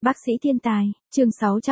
Bác sĩ thiên tài, chương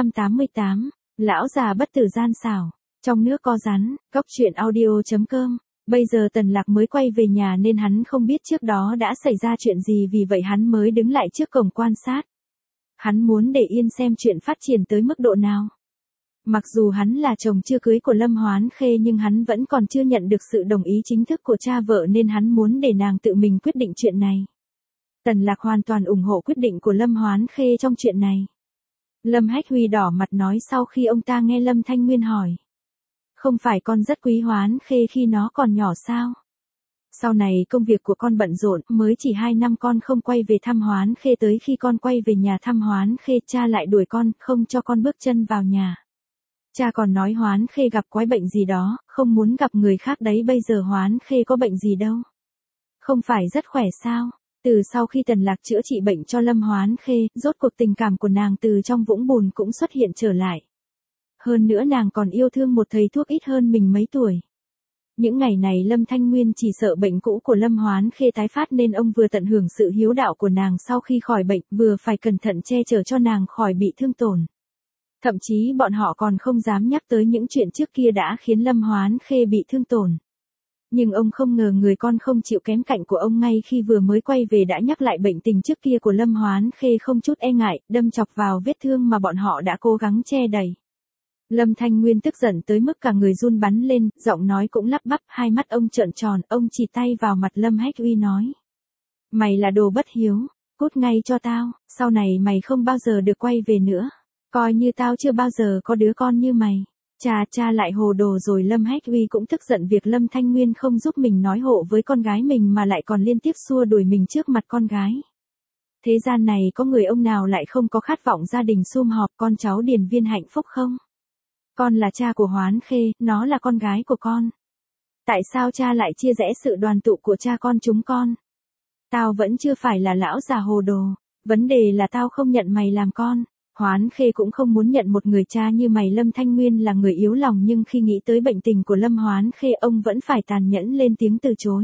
688, lão già bất tử gian xảo, trong nước có rắn, góc truyện audio.com. Bây giờ Tần Lạc mới quay về nhà nên hắn không biết trước đó đã xảy ra chuyện gì, vì vậy hắn mới đứng lại trước cổng quan sát. Hắn muốn để yên xem chuyện phát triển tới mức độ nào. Mặc dù hắn là chồng chưa cưới của Lâm Hoán Khê nhưng hắn vẫn còn chưa nhận được sự đồng ý chính thức của cha vợ nên hắn muốn để nàng tự mình quyết định chuyện này. Tần Lạc hoàn toàn ủng hộ quyết định của Lâm Hoán Khê trong chuyện này. Lâm Hách Huy đỏ mặt nói sau khi ông ta nghe Lâm Thanh Nguyên hỏi. Không phải con rất quý Hoán Khê khi nó còn nhỏ sao? Sau này công việc của con bận rộn, mới chỉ 2 năm con không quay về thăm Hoán Khê, tới khi con quay về nhà thăm Hoán Khê cha lại đuổi con, không cho con bước chân vào nhà. Cha còn nói Hoán Khê gặp quái bệnh gì đó, không muốn gặp người khác đấy, bây giờ Hoán Khê có bệnh gì đâu. Không phải rất khỏe sao? Từ sau khi Tần Lạc chữa trị bệnh cho Lâm Hoán Khê, rốt cuộc tình cảm của nàng từ trong vũng bùn cũng xuất hiện trở lại. Hơn nữa nàng còn yêu thương một thầy thuốc ít hơn mình mấy tuổi. Những ngày này Lâm Thanh Nguyên chỉ sợ bệnh cũ của Lâm Hoán Khê tái phát nên ông vừa tận hưởng sự hiếu đạo của nàng sau khi khỏi bệnh, vừa phải cẩn thận che chở cho nàng khỏi bị thương tổn. Thậm chí bọn họ còn không dám nhắc tới những chuyện trước kia đã khiến Lâm Hoán Khê bị thương tổn. Nhưng ông không ngờ người con không chịu kém cạnh của ông ngay khi vừa mới quay về đã nhắc lại bệnh tình trước kia của Lâm Hoán Khê không chút e ngại, đâm chọc vào vết thương mà bọn họ đã cố gắng che đậy. Lâm Thanh Nguyên tức giận tới mức cả người run bắn lên, giọng nói cũng lắp bắp, hai mắt ông trợn tròn, ông chỉ tay vào mặt Lâm Hách Uy nói. Mày là đồ bất hiếu, cút ngay cho tao, sau này mày không bao giờ được quay về nữa. Coi như tao chưa bao giờ có đứa con như mày. Cha lại hồ đồ rồi. Lâm Hách Uy cũng tức giận việc Lâm Thanh Nguyên không giúp mình nói hộ với con gái mình mà lại còn liên tiếp xua đuổi mình trước mặt con gái. Thế gian này có người ông nào lại không có khát vọng gia đình sum họp con cháu điền viên hạnh phúc không? Con là cha của Hoán Khê, nó là con gái của con. Tại sao cha lại chia rẽ sự đoàn tụ của cha con chúng con? Tao vẫn chưa phải là lão già hồ đồ, vấn đề là tao không nhận mày làm con. Hoán Khê cũng không muốn nhận một người cha như mày. Lâm Thanh Nguyên là người yếu lòng nhưng khi nghĩ tới bệnh tình của Lâm Hoán Khê ông vẫn phải tàn nhẫn lên tiếng từ chối.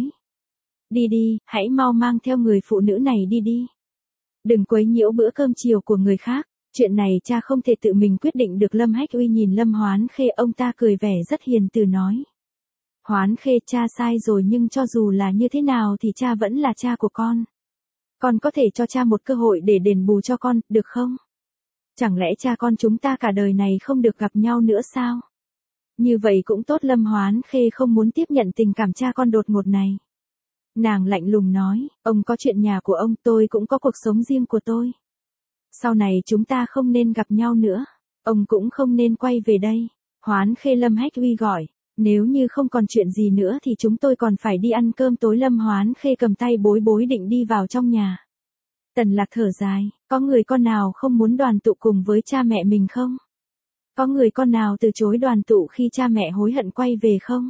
Đi đi, hãy mau mang theo người phụ nữ này đi đi. Đừng quấy nhiễu bữa cơm chiều của người khác, chuyện này cha không thể tự mình quyết định được. Lâm Hách Uy nhìn Lâm Hoán Khê, ông ta cười vẻ rất hiền từ nói. Hoán Khê, cha sai rồi nhưng cho dù là như thế nào thì cha vẫn là cha của con. Con có thể cho cha một cơ hội để đền bù cho con, được không? Chẳng lẽ cha con chúng ta cả đời này không được gặp nhau nữa sao? Như vậy cũng tốt. Lâm Hoán Khê không muốn tiếp nhận tình cảm cha con đột ngột này. Nàng lạnh lùng nói, ông có chuyện nhà của ông, tôi cũng có cuộc sống riêng của tôi. Sau này chúng ta không nên gặp nhau nữa. Ông cũng không nên quay về đây. Hoán Khê. Lâm Hách Uy gọi, nếu như không còn chuyện gì nữa thì chúng tôi còn phải đi ăn cơm tối. Lâm Hoán Khê cầm tay Bối Bối định đi vào trong nhà. Tần Lạc thở dài, có người con nào không muốn đoàn tụ cùng với cha mẹ mình không? Có người con nào từ chối đoàn tụ khi cha mẹ hối hận quay về không?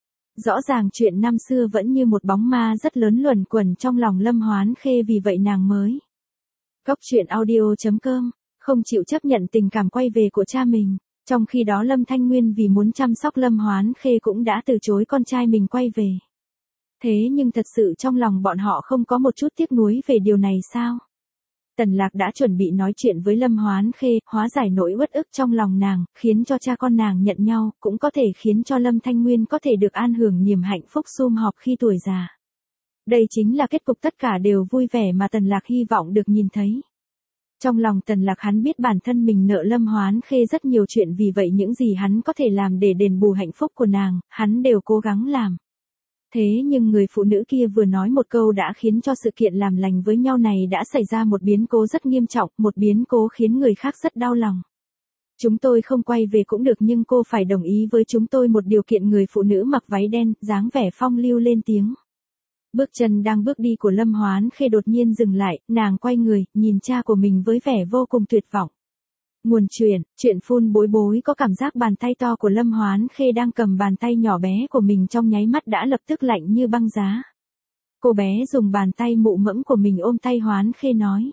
Rõ ràng chuyện năm xưa vẫn như một bóng ma rất lớn luẩn quẩn trong lòng Lâm Hoán Khê, vì vậy nàng mới. Góc truyện audio.com, không chịu chấp nhận tình cảm quay về của cha mình. Trong khi đó Lâm Thanh Nguyên vì muốn chăm sóc Lâm Hoán Khê cũng đã từ chối con trai mình quay về. Thế nhưng thật sự trong lòng bọn họ không có một chút tiếc nuối về điều này sao? Tần Lạc đã chuẩn bị nói chuyện với Lâm Hoán Khê, hóa giải nỗi uất ức trong lòng nàng, khiến cho cha con nàng nhận nhau, cũng có thể khiến cho Lâm Thanh Nguyên có thể được an hưởng niềm hạnh phúc sum họp khi tuổi già. Đây chính là kết cục tất cả đều vui vẻ mà Tần Lạc hy vọng được nhìn thấy. Trong lòng Tần Lạc hắn biết bản thân mình nợ Lâm Hoán Khê rất nhiều chuyện, vì vậy những gì hắn có thể làm để đền bù hạnh phúc của nàng, hắn đều cố gắng làm. Thế nhưng người phụ nữ kia vừa nói một câu đã khiến cho sự kiện làm lành với nhau này đã xảy ra một biến cố rất nghiêm trọng, một biến cố khiến người khác rất đau lòng. Chúng tôi không quay về cũng được nhưng cô phải đồng ý với chúng tôi một điều kiện. Người phụ nữ mặc váy đen, dáng vẻ phong lưu lên tiếng. Bước chân đang bước đi của Lâm Hoán Khê đột nhiên dừng lại, nàng quay người, nhìn cha của mình với vẻ vô cùng tuyệt vọng. Nguồn chuyện phun Bối Bối có cảm giác bàn tay to của Lâm Hoán Khê đang cầm bàn tay nhỏ bé của mình trong nháy mắt đã lập tức lạnh như băng giá. Cô bé dùng bàn tay mụ mẫm của mình ôm tay Hoán Khê nói.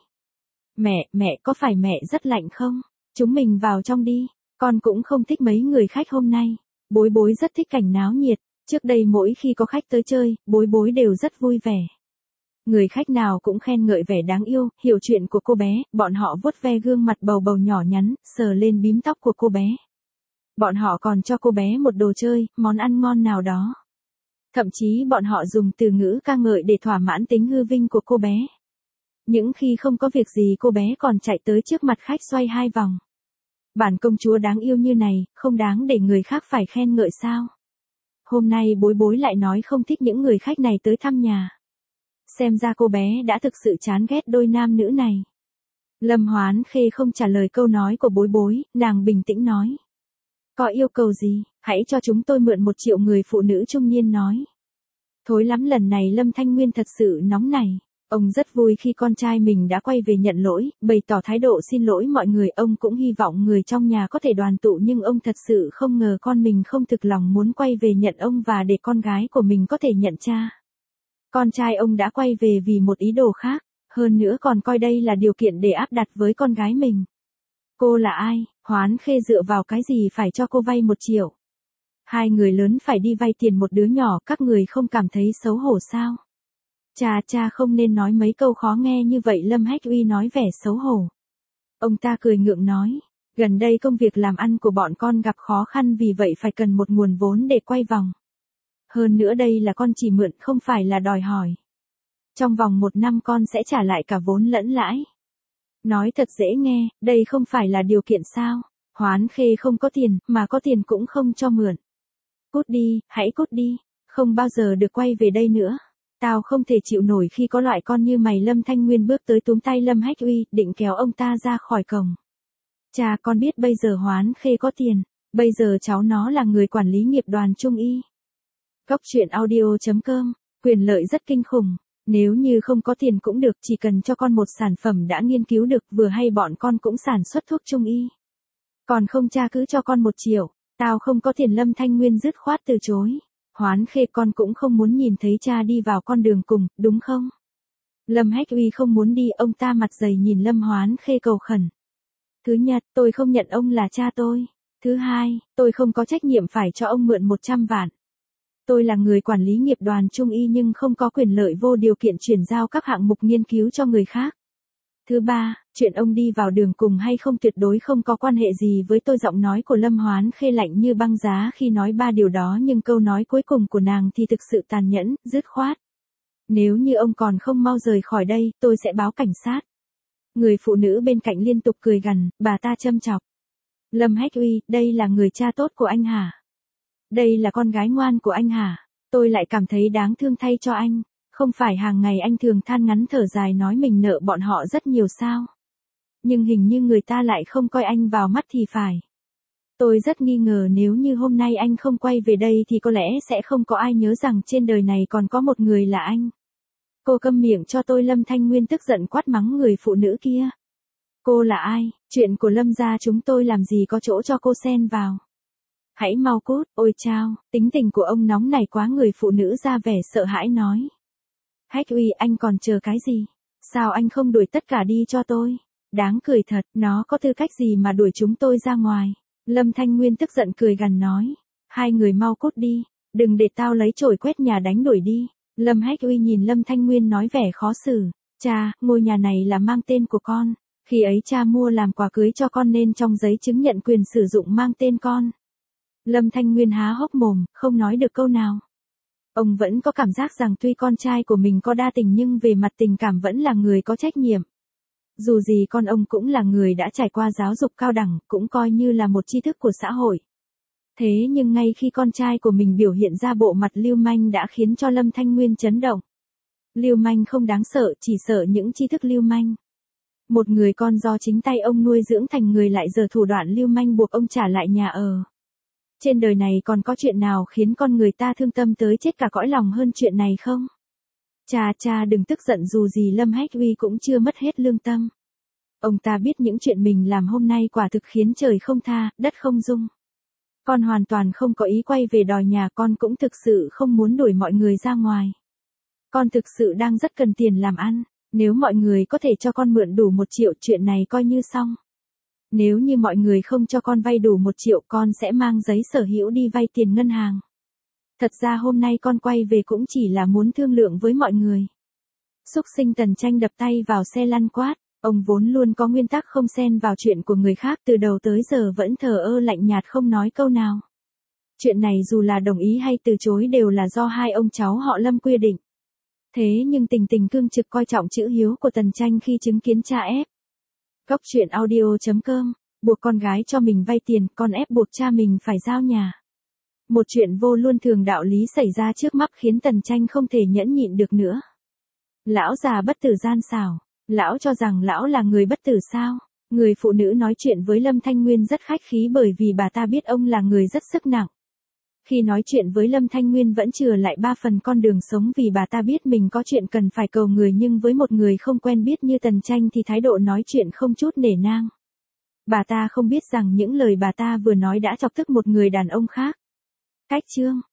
Mẹ, có phải mẹ rất lạnh không? Chúng mình vào trong đi, con cũng không thích mấy người khách hôm nay. Bối Bối rất thích cảnh náo nhiệt, trước đây mỗi khi có khách tới chơi, Bối Bối đều rất vui vẻ. Người khách nào cũng khen ngợi vẻ đáng yêu, hiểu chuyện của cô bé, bọn họ vuốt ve gương mặt bầu bầu nhỏ nhắn, sờ lên bím tóc của cô bé. Bọn họ còn cho cô bé một đồ chơi, món ăn ngon nào đó. Thậm chí bọn họ dùng từ ngữ ca ngợi để thỏa mãn tính hư vinh của cô bé. Những khi không có việc gì cô bé còn chạy tới trước mặt khách xoay 2 vòng. Bản công chúa đáng yêu như này, không đáng để người khác phải khen ngợi sao? Hôm nay bối bối lại nói không thích những người khách này tới thăm nhà. Xem ra cô bé đã thực sự chán ghét đôi nam nữ này. Lâm Hoán Khê không trả lời câu nói của bối bối, nàng bình tĩnh nói. Có yêu cầu gì, hãy cho chúng tôi mượn 1 triệu, người phụ nữ trung niên nói. Thối lắm, lần này Lâm Thanh Nguyên thật sự nóng nảy. Ông rất vui khi con trai mình đã quay về nhận lỗi, bày tỏ thái độ xin lỗi mọi người. Ông cũng hy vọng người trong nhà có thể đoàn tụ, nhưng ông thật sự không ngờ con mình không thực lòng muốn quay về nhận ông và để con gái của mình có thể nhận cha. Con trai ông đã quay về vì một ý đồ khác, hơn nữa còn coi đây là điều kiện để áp đặt với con gái mình. Cô là ai? Hoán Khê dựa vào cái gì phải cho cô vay 1 triệu? 2 người lớn phải đi vay tiền một đứa nhỏ, các người không cảm thấy xấu hổ sao? Cha không nên nói mấy câu khó nghe như vậy, Lâm Hách Uy nói vẻ xấu hổ. Ông ta cười ngượng nói, gần đây công việc làm ăn của bọn con gặp khó khăn, vì vậy phải cần một nguồn vốn để quay vòng. Hơn nữa đây là con chỉ mượn, không phải là đòi hỏi. Trong vòng 1 năm con sẽ trả lại cả vốn lẫn lãi. Nói thật dễ nghe, đây không phải là điều kiện sao? Hoán Khê không có tiền, mà có tiền cũng không cho mượn. Cút đi, hãy cút đi, không bao giờ được quay về đây nữa. Tao không thể chịu nổi khi có loại con như mày. Lâm Thanh Nguyên bước tới túm tay Lâm Hách Uy, định kéo ông ta ra khỏi cổng. Cha, con biết bây giờ Hoán Khê có tiền, bây giờ cháu nó là người quản lý nghiệp đoàn Trung Y. Góc truyện audio.com, quyền lợi rất kinh khủng. Nếu như không có tiền cũng được, chỉ cần cho con một sản phẩm đã nghiên cứu được, vừa hay bọn con cũng sản xuất thuốc Trung Y. Còn không cha cứ cho con 1 triệu, tao không có tiền. Lâm Thanh Nguyên dứt khoát từ chối. Hoán Khê, con cũng không muốn nhìn thấy cha đi vào con đường cùng, đúng không? Lâm Hách Uy không muốn đi, ông ta mặt dày nhìn Lâm Hoán Khê cầu khẩn. Thứ nhất, tôi không nhận ông là cha tôi. Thứ hai, tôi không có trách nhiệm phải cho ông mượn 100 vạn. Tôi là người quản lý nghiệp đoàn Trung Y nhưng không có quyền lợi vô điều kiện chuyển giao các hạng mục nghiên cứu cho người khác. Thứ ba, chuyện ông đi vào đường cùng hay không tuyệt đối không có quan hệ gì với tôi. Giọng nói của Lâm Hoán Khê lạnh như băng giá khi nói 3 điều đó, nhưng câu nói cuối cùng của nàng thì thực sự tàn nhẫn, dứt khoát. Nếu như ông còn không mau rời khỏi đây, tôi sẽ báo cảnh sát. Người phụ nữ bên cạnh liên tục cười gằn, bà ta châm chọc. Lâm Hách Uy, đây là người cha tốt của anh hả? Đây là con gái ngoan của anh hả? Tôi lại cảm thấy đáng thương thay cho anh. Không phải hàng ngày anh thường than ngắn thở dài nói mình nợ bọn họ rất nhiều sao? Nhưng hình như người ta lại không coi anh vào mắt thì phải. Tôi rất nghi ngờ nếu như hôm nay anh không quay về đây thì có lẽ sẽ không có ai nhớ rằng trên đời này còn có một người là anh. Cô câm miệng cho tôi. Lâm Thanh Nguyên tức giận quát mắng người phụ nữ kia. Cô là ai? Chuyện của Lâm gia chúng tôi làm gì có chỗ cho cô xen vào. Hãy mau cút. Ôi chao, tính tình của ông nóng này quá. Người phụ nữ ra vẻ sợ hãi nói. Hách Uy, anh còn chờ cái gì? Sao anh không đuổi tất cả đi cho tôi? Đáng cười thật, nó có tư cách gì mà đuổi chúng tôi ra ngoài? Lâm Thanh Nguyên tức giận cười gằn nói. 2 người mau cút đi, đừng để tao lấy chổi quét nhà đánh đuổi đi. Lâm Hách Uy nhìn Lâm Thanh Nguyên nói vẻ khó xử. Cha, ngôi nhà này là mang tên của con. Khi ấy cha mua làm quà cưới cho con nên trong giấy chứng nhận quyền sử dụng mang tên con. Lâm Thanh Nguyên há hốc mồm, không nói được câu nào. Ông vẫn có cảm giác rằng tuy con trai của mình có đa tình nhưng về mặt tình cảm vẫn là người có trách nhiệm. Dù gì con ông cũng là người đã trải qua giáo dục cao đẳng, cũng coi như là một tri thức của xã hội. Thế nhưng ngay khi con trai của mình biểu hiện ra bộ mặt lưu manh đã khiến cho Lâm Thanh Nguyên chấn động. Lưu manh không đáng sợ, chỉ sợ những tri thức lưu manh. Một người con do chính tay ông nuôi dưỡng thành người lại giở thủ đoạn lưu manh buộc ông trả lại nhà ở. Trên đời này còn có chuyện nào khiến con người ta thương tâm tới chết cả cõi lòng hơn chuyện này không? Cha đừng tức giận, dù gì Lâm Hách Uy cũng chưa mất hết lương tâm. Ông ta biết những chuyện mình làm hôm nay quả thực khiến trời không tha, đất không dung. Con hoàn toàn không có ý quay về đòi nhà, con cũng thực sự không muốn đuổi mọi người ra ngoài. Con thực sự đang rất cần tiền làm ăn, nếu mọi người có thể cho con mượn đủ 1 triệu chuyện này coi như xong. Nếu như mọi người không cho con vay đủ 1 triệu con sẽ mang giấy sở hữu đi vay tiền ngân hàng. Thật ra hôm nay con quay về cũng chỉ là muốn thương lượng với mọi người. Súc sinh Tần Tranh đập tay vào xe lăn quát, ông vốn luôn có nguyên tắc không xen vào chuyện của người khác, từ đầu tới giờ vẫn thờ ơ lạnh nhạt không nói câu nào. Chuyện này dù là đồng ý hay từ chối đều là do hai ông cháu họ Lâm quy định. Thế nhưng Tình Tình cương trực coi trọng chữ hiếu của Tần Tranh khi chứng kiến cha ép. Góc truyện audio.com, buộc con gái cho mình vay tiền, con ép buộc cha mình phải giao nhà. Một chuyện vô luân thường đạo lý xảy ra trước mắt khiến Tần Tranh không thể nhẫn nhịn được nữa. Lão già bất tử gian xảo, lão cho rằng lão là người bất tử sao? Người phụ nữ nói chuyện với Lâm Thanh Nguyên rất khách khí bởi vì bà ta biết ông là người rất sức nặng. Khi nói chuyện với Lâm Thanh Nguyên vẫn chừa lại 3 phần con đường sống vì bà ta biết mình có chuyện cần phải cầu người, nhưng với một người không quen biết như Tần Tranh thì thái độ nói chuyện không chút nể nang. Bà ta không biết rằng những lời bà ta vừa nói đã chọc tức một người đàn ông khác. Cách chương